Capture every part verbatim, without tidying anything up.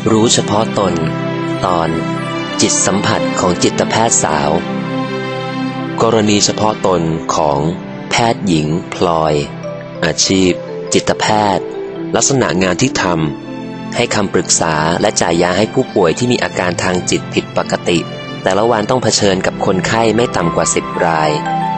รู้เฉพาะตนตอนจิตสัมผัสของจิตแพทย์สาวกรณีเฉพาะตนของแพทย์หญิงพลอยอาชีพจิตแพทย์ลักษณะงานที่ทำให้คำปรึกษาและจ่ายยาให้ผู้ป่วยที่มีอาการทางจิตผิดปกติแต่ละวันต้องเผชิญกับคนไข้ไม่ต่ำกว่าสิบราย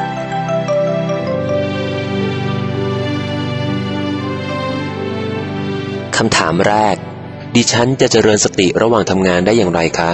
คำถามแรกดิฉันจะเจริญสติระหว่างทำงานได้อย่างไรคะ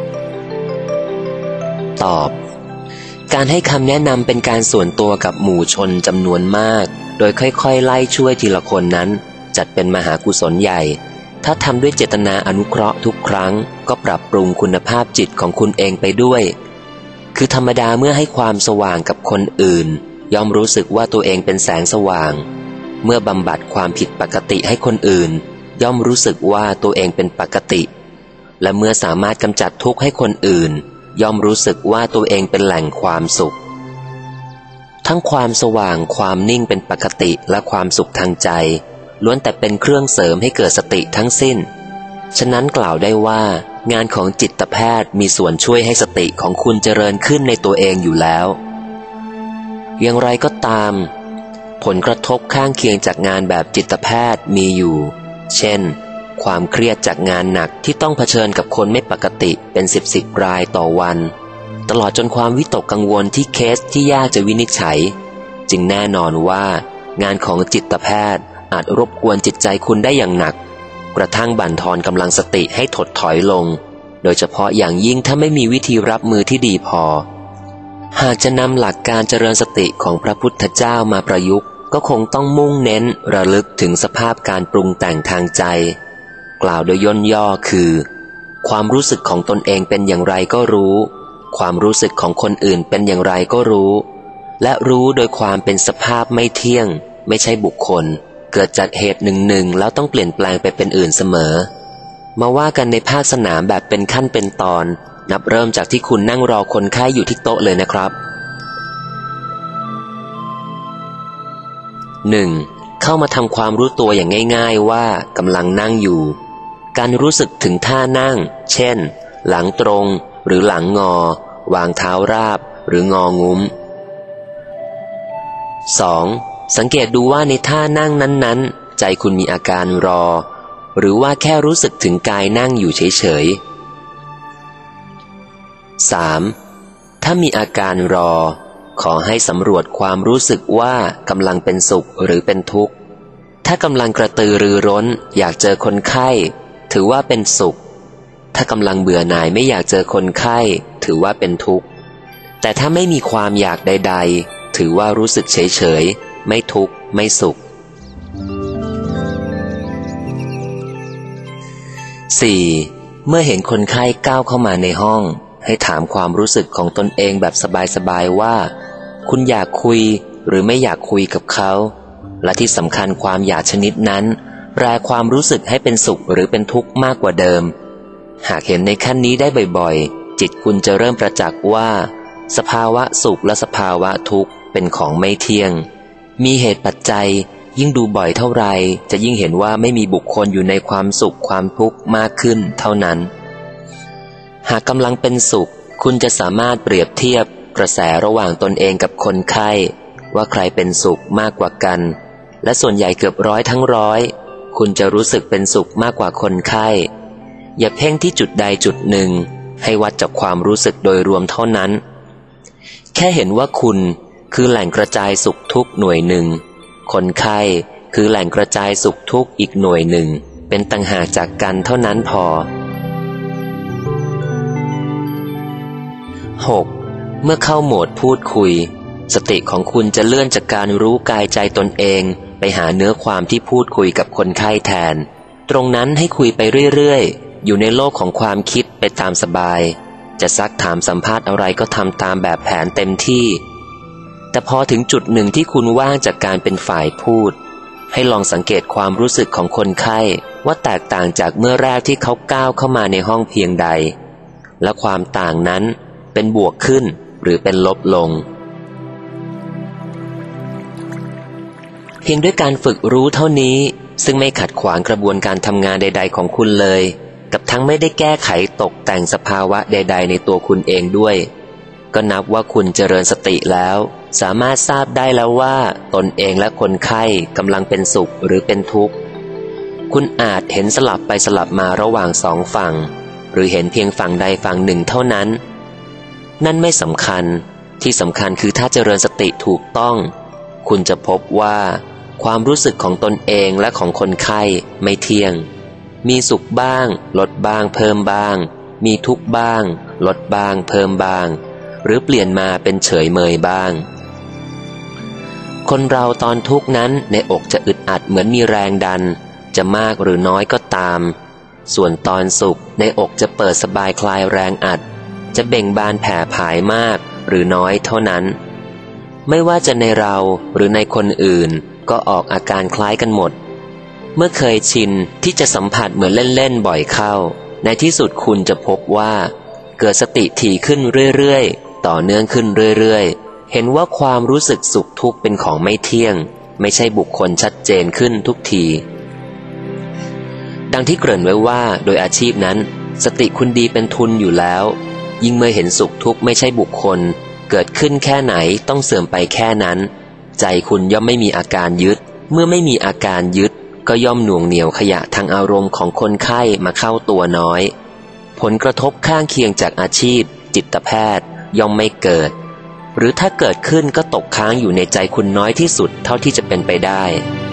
ตอบการให้คำแนะนำเป็นการส่วนตัวกับหมู่ชนจำนวนมากโดยค่อยๆไล่ช่วยทีละคนนั้นจัดเป็นมหากุศลใหญ่ถ้าทำด้วยเจตนาอนุเคราะห์ทุกครั้งก็ปรับปรุงคุณภาพจิตของคุณเองไปด้วยคือธรรมดาเมื่อให้ความสว่างกับคนอื่นย่อมรู้สึกว่าตัวเองเป็นแสงสว่างเมื่อบำบัดความผิดปกติให้คนอื่นย่อมรู้สึกว่าตัวเองเป็นปกติและเมื่อสามารถกำจัดทุกข์ให้คนอื่นย่อมรู้สึกว่าตัวเองเป็นแหล่งความสุขทั้งความสว่างความนิ่งเป็นปกติและความสุขทางใจล้วนแต่เป็นเครื่องเสริมให้เกิดสติทั้งสิ้นฉะนั้นกล่าวได้ว่างานของจิตแพทย์มีส่วนช่วยให้สติของคุณเจริญขึ้นในตัวเองอยู่แล้วอย่างไรก็ตามผลกระทบข้างเคียงจากงานแบบจิตแพทย์มีอยู่เช่นความเครียดจากงานหนักที่ต้องเผชิญกับคนไม่ปกติเป็นสิบสิบรายต่อวันตลอดจนความวิตกกังวลที่เคสที่ยากจะวินิจฉัยจึงแน่นอนว่างานของจิตแพทย์อาจรบกวนจิตใจคุณได้อย่างหนักกระทั่งบั่นทอนกำลังสติให้ถดถอยลงโดยเฉพาะอย่างยิ่งถ้าไม่มีวิธีรับมือที่ดีพอหากจะนำหลักการเจริญสติของพระพุทธเจ้ามาประยุกต์ก็คงต้องมุ่งเน้นระลึกถึงสภาพการปรุงแต่งทางใจกล่าวโดยย่นย่อคือความรู้สึกของตนเองเป็นอย่างไรก็รู้ความรู้สึกของคนอื่นเป็นอย่างไรก็รู้และรู้โดยความเป็นสภาพไม่เที่ยงไม่ใช่บุคคลเกิดจากเหตุหนึ่งหนึ่งแล้วต้องเปลี่ยนแปลงไปเป็นอื่นเสมอมาว่ากันในภาคสนามแบบเป็นขั้นเป็นตอนนับเริ่มจากที่คุณนั่งรอคนไข้อยู่ที่โต๊ะเลยนะครับหนึ่งเข้ามาทำความรู้ตัวอย่างง่ายๆว่ากำลังนั่งอยู่การรู้สึกถึงท่านั่งเช่นหลังตรงหรือหลังงอวางเท้าราบหรืององุ้ม สอง สังเกตดูว่าในท่านั่งนั้นๆใจคุณมีอาการรอหรือว่าแค่รู้สึกถึงกายนั่งอยู่เฉยๆ สาม ถ้ามีอาการรอขอให้สำรวจความรู้สึกว่ากำลังเป็นสุขหรือเป็นทุกข์ถ้ากำลังกระตือรือร้นอยากเจอคนไข้ถือว่าเป็นสุขถ้ากำลังเบื่อหน่ายไม่อยากเจอคนไข้ถือว่าเป็นทุกข์แต่ถ้าไม่มีความอยากใดๆถือว่ารู้สึกเฉยๆไม่ทุกข์ไม่สุข สี่ เมื่อเห็นคนไข้ก้าวเข้ามาในห้องให้ถามความรู้สึกของตนเองแบบสบายๆว่าคุณอยากคุยหรือไม่อยากคุยกับเขาและที่สำคัญความอยากชนิดนั้นแปลความรู้สึกให้เป็นสุขหรือเป็นทุกข์มากกว่าเดิมหากเห็นในขั้นนี้ได้บ่อยๆจิตคุณจะเริ่มประจักษ์ว่าสภาวะสุขและสภาวะทุกข์เป็นของไม่เที่ยงมีเหตุปัจจัยยิ่งดูบ่อยเท่าไรจะยิ่งเห็นว่าไม่มีบุคคลอยู่ในความสุขความทุกข์มากขึ้นเท่านั้นหากกำลังเป็นสุขคุณจะสามารถเปรียบเทียบกระแสระหว่างตนเองกับคนไข้ว่าใครเป็นสุขมากกว่ากันและส่วนใหญ่เกือบร้อยทั้งร้อยคุณจะรู้สึกเป็นสุขมากกว่าคนไข้อย่าเพ่งที่จุดใดจุดหนึ่งให้วัดจากความรู้สึกโดยรวมเท่านั้นแค่เห็นว่าคุณคือแหล่งกระจายสุขทุกหน่วยหนึ่งคนไข้คือแหล่งกระจายสุขทุกอีกหน่วยหนึ่งเป็นต่างหากจากกันเท่านั้นพอ หก เมื่อเข้าโหมดพูดคุยสติของคุณจะเลื่อนจากการรู้กายใจตนเองไปหาเนื้อความที่พูดคุยกับคนไข้แทนตรงนั้นให้คุยไปเรื่อยๆอยู่ในโลกของความคิดไปตามสบายจะซักถามสัมภาษณ์อะไรก็ทำตามแบบแผนเต็มที่แต่พอถึงจุดหนึ่งที่คุณว่างจากการเป็นฝ่ายพูดให้ลองสังเกตความรู้สึกของคนไข้ว่าแตกต่างจากเมื่อแรกที่เขาก้าวเข้ามาในห้องเพียงใดและความต่างนั้นเป็นบวกขึ้นหรือเป็นลบลงเพียงด้วยการฝึกรู้เท่านี้ซึ่งไม่ขัดขวางกระบวนการทำงานใดๆของคุณเลยกับทั้งไม่ได้แก้ไขตกแต่งสภาวะใดๆในตัวคุณเองด้วยก็นับว่าคุณเจริญสติแล้วสามารถทราบได้แล้วว่าตนเองและคนไข้กำลังเป็นสุขหรือเป็นทุกข์คุณอาจเห็นสลับไปสลับมาระหว่างสองฝั่งหรือเห็นเพียงฝั่งใดฝั่งหนึ่งเท่านั้นนั่นไม่สำคัญที่สำคัญคือถ้าเจริญสติถูกต้องคุณจะพบว่าความรู้สึกของตนเองและของคนไข้ไม่เที่ยงมีสุขบ้างลดบ้างเพิ่มบ้างมีทุกข์บ้างลดบ้างเพิ่มบ้างหรือเปลี่ยนมาเป็นเฉยเมยบ้างคนเราตอนทุกข์นั้นในอกจะอึดอัดเหมือนมีแรงดันจะมากหรือน้อยก็ตามส่วนตอนสุขในอกจะเปิดสบายคลายแรงอัดจะเบ่งบานแผ่ผายมากหรือน้อยเท่านั้นไม่ว่าจะในเราหรือในคนอื่นก็ออกอาการคล้ายกันหมดเมื่อเคยชินที่จะสัมผัสเหมือนเล่นๆบ่อยเข้าในที่สุดคุณจะพบว่าเกิดสติถี่ขึ้นเรื่อยๆต่อเนื่องขึ้นเรื่อยๆเห็นว่าความรู้สึกสุขทุกข์เป็นของไม่เที่ยงไม่ใช่บุคคลชัดเจนขึ้นทุกทีดังที่เกริ่นไว้ว่าโดยอาชีพนั้นสติคุณดีเป็นทุนอยู่แล้วยิ่งเมื่อเห็นสุขทุกข์ไม่ใช่บุคคลเกิดขึ้นแค่ไหนต้องเสื่อมไปแค่นั้นใจคุณย่อมไม่มีอาการยึดเมื่อไม่มีอาการยึดก็ย่อมหน่วงเหนี่ยวขยะทางอารมณ์ของคนไข้มาเข้าตัวน้อยผลกระทบข้างเคียงจากอาชีพจิตแพทย์ย่อมไม่เกิดหรือถ้าเกิดขึ้นก็ตกค้างอยู่ในใจคุณน้อยที่สุดเท่าที่จะเป็นไปได้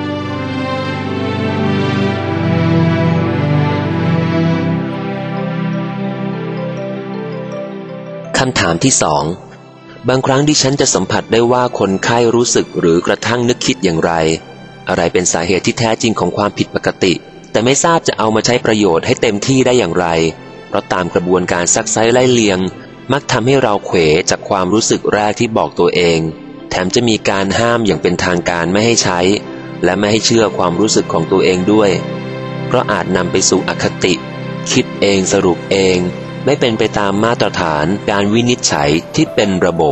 คำถามที่สองบางครั้งดิฉันจะสัมผัสได้ว่าคนไข้รู้สึกหรือกระทั่งนึกคิดอย่างไรอะไรเป็นสาเหตุที่แท้จริงของความผิดปกติแต่ไม่ทราบจะเอามาใช้ประโยชน์ให้เต็มที่ได้อย่างไรเพราะตามกระบวนการซักไซ้ไล่เลียงมักทำให้เราเขวจากความรู้สึกแรกที่บอกตัวเองแถมจะมีการห้ามอย่างเป็นทางการไม่ให้ใช้และไม่ให้เชื่อความรู้สึกของตัวเองด้วยเพราะอาจนำไปสู่อคติคิดเองสรุปเองไม่เป็นไปตามมาตรฐานการวินิจฉัยที่เป็นระบบ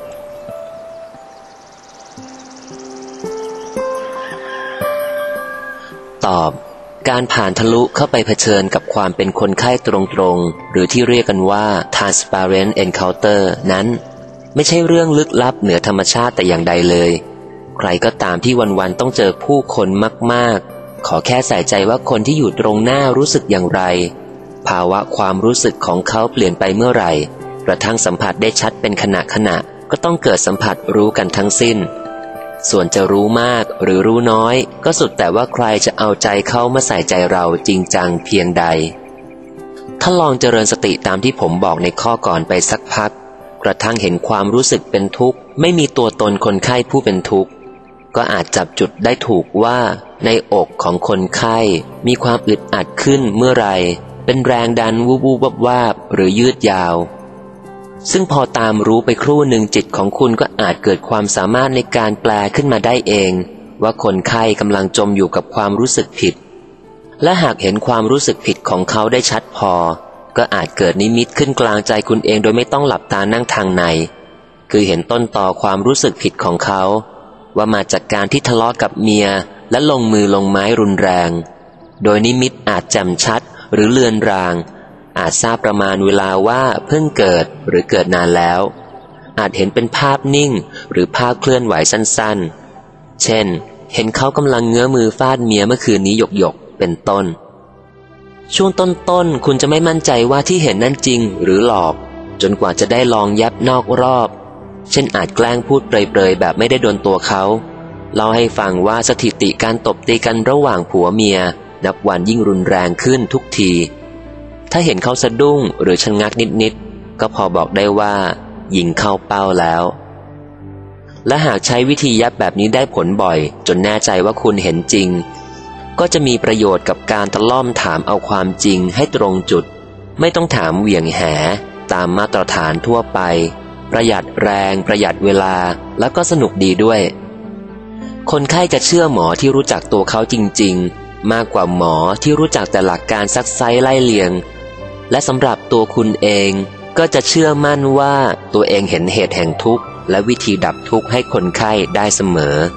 ตอบการผ่านทะลุเข้าไปเผชิญกับความเป็นคนไข้ตรงๆหรือที่เรียกกันว่า transparent encounter นั้นไม่ใช่เรื่องลึกลับเหนือธรรมชาติแต่อย่างใดเลยใครก็ตามที่วันๆต้องเจอผู้คนมากๆขอแค่ใส่ใจว่าคนที่อยู่ตรงหน้ารู้สึกอย่างไรภาวะความรู้สึกของเขาเปลี่ยนไปเมื่อไหร่กระทั่งสัมผัสได้ชัดเป็นขณะขณะก็ต้องเกิดสัมผัสรู้กันทั้งสิ้นส่วนจะรู้มากหรือรู้น้อยก็สุดแต่ว่าใครจะเอาใจเข้ามาใส่ใจเราจริงจังเพียงใดถ้าลองเจริญสติตามที่ผมบอกในข้อก่อนไปสักพักกระทั่งเห็นความรู้สึกเป็นทุกข์ไม่มีตัวตนคนไข้ผู้เป็นทุกข์ก็อาจจับจุดได้ถูกว่าในอกของคนไข้มีความอึดอัดขึ้นเมื่อไรเป็นแรงดันวูบวูบวาบหรือยืดยาวซึ่งพอตามรู้ไปครู่หนึ่งจิตของคุณก็อาจเกิดความสามารถในการแปลขึ้นมาได้เองว่าคนไข้กำลังจมอยู่กับความรู้สึกผิดและหากเห็นความรู้สึกผิดของเขาได้ชัดพอก็อาจเกิดนิมิตขึ้นกลางใจคุณเองโดยไม่ต้องหลับตานั่งทางในคือเห็นต้นตอความรู้สึกผิดของเขาว่ามาจากการที่ทะเลาะกับเมียและลงมือลงไม้รุนแรงโดยนิมิตอาจแจ่มชัดหรือเลือนรางอาจทราบประมาณเวลาว่าเพิ่งเกิดหรือเกิดนานแล้วอาจเห็นเป็นภาพนิ่งหรือภาพเคลื่อนไหวสั้นๆเช่นเห็นเขากำลังเงื้อมือฟาดเมียเมื่อคืนนี้หยกๆเป็นต้นช่วงต้นๆคุณจะไม่มั่นใจว่าที่เห็นนั่นจริงหรือหลอกจนกว่าจะได้ลองยับนอกรอบเช่นอาจแกล้งพูดเปรยๆแบบไม่ได้โดนตัวเขาเล่าให้ฟังว่าสถิติการตบตีกันระหว่างผัวเมียนับวันยิ่งรุนแรงขึ้นทุกทีถ้าเห็นเขาสะดุ้งหรือชะงักนิดๆก็พอบอกได้ว่ายิงเข้าเป้าแล้วและหากใช้วิธียับแบบนี้ได้ผลบ่อยจนแน่ใจว่าคุณเห็นจริงก็จะมีประโยชน์กับการตะล่อมถามเอาความจริงให้ตรงจุดไม่ต้องถามเหวี่ยงแหตามมาตรฐานทั่วไปประหยัดแรงประหยัดเวลาแล้วก็สนุกดีด้วยคนไข้จะเชื่อหมอที่รู้จักตัวเขาจริงๆมากกว่าหมอที่รู้จักแต่หลักการซักไซ้ไล่เลียงและสำหรับตัวคุณเองก็จะเชื่อมั่นว่าตัวเองเห็นเหตุแห่งทุกข์และวิธีดับทุกข์ให้คนไข้ได้เสมอ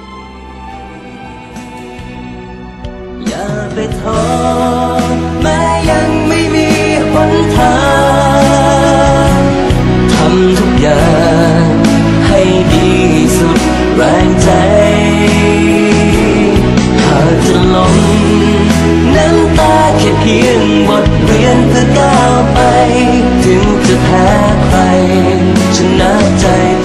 อย่าไปท้อแม้ทางทำทุกอย่างให้ดีสุดแรงใจหากจะลงน้ำตาแค่เพียงบทเรียนเพื่อก้าวไปถึงจะแพ้ใครชนะใจ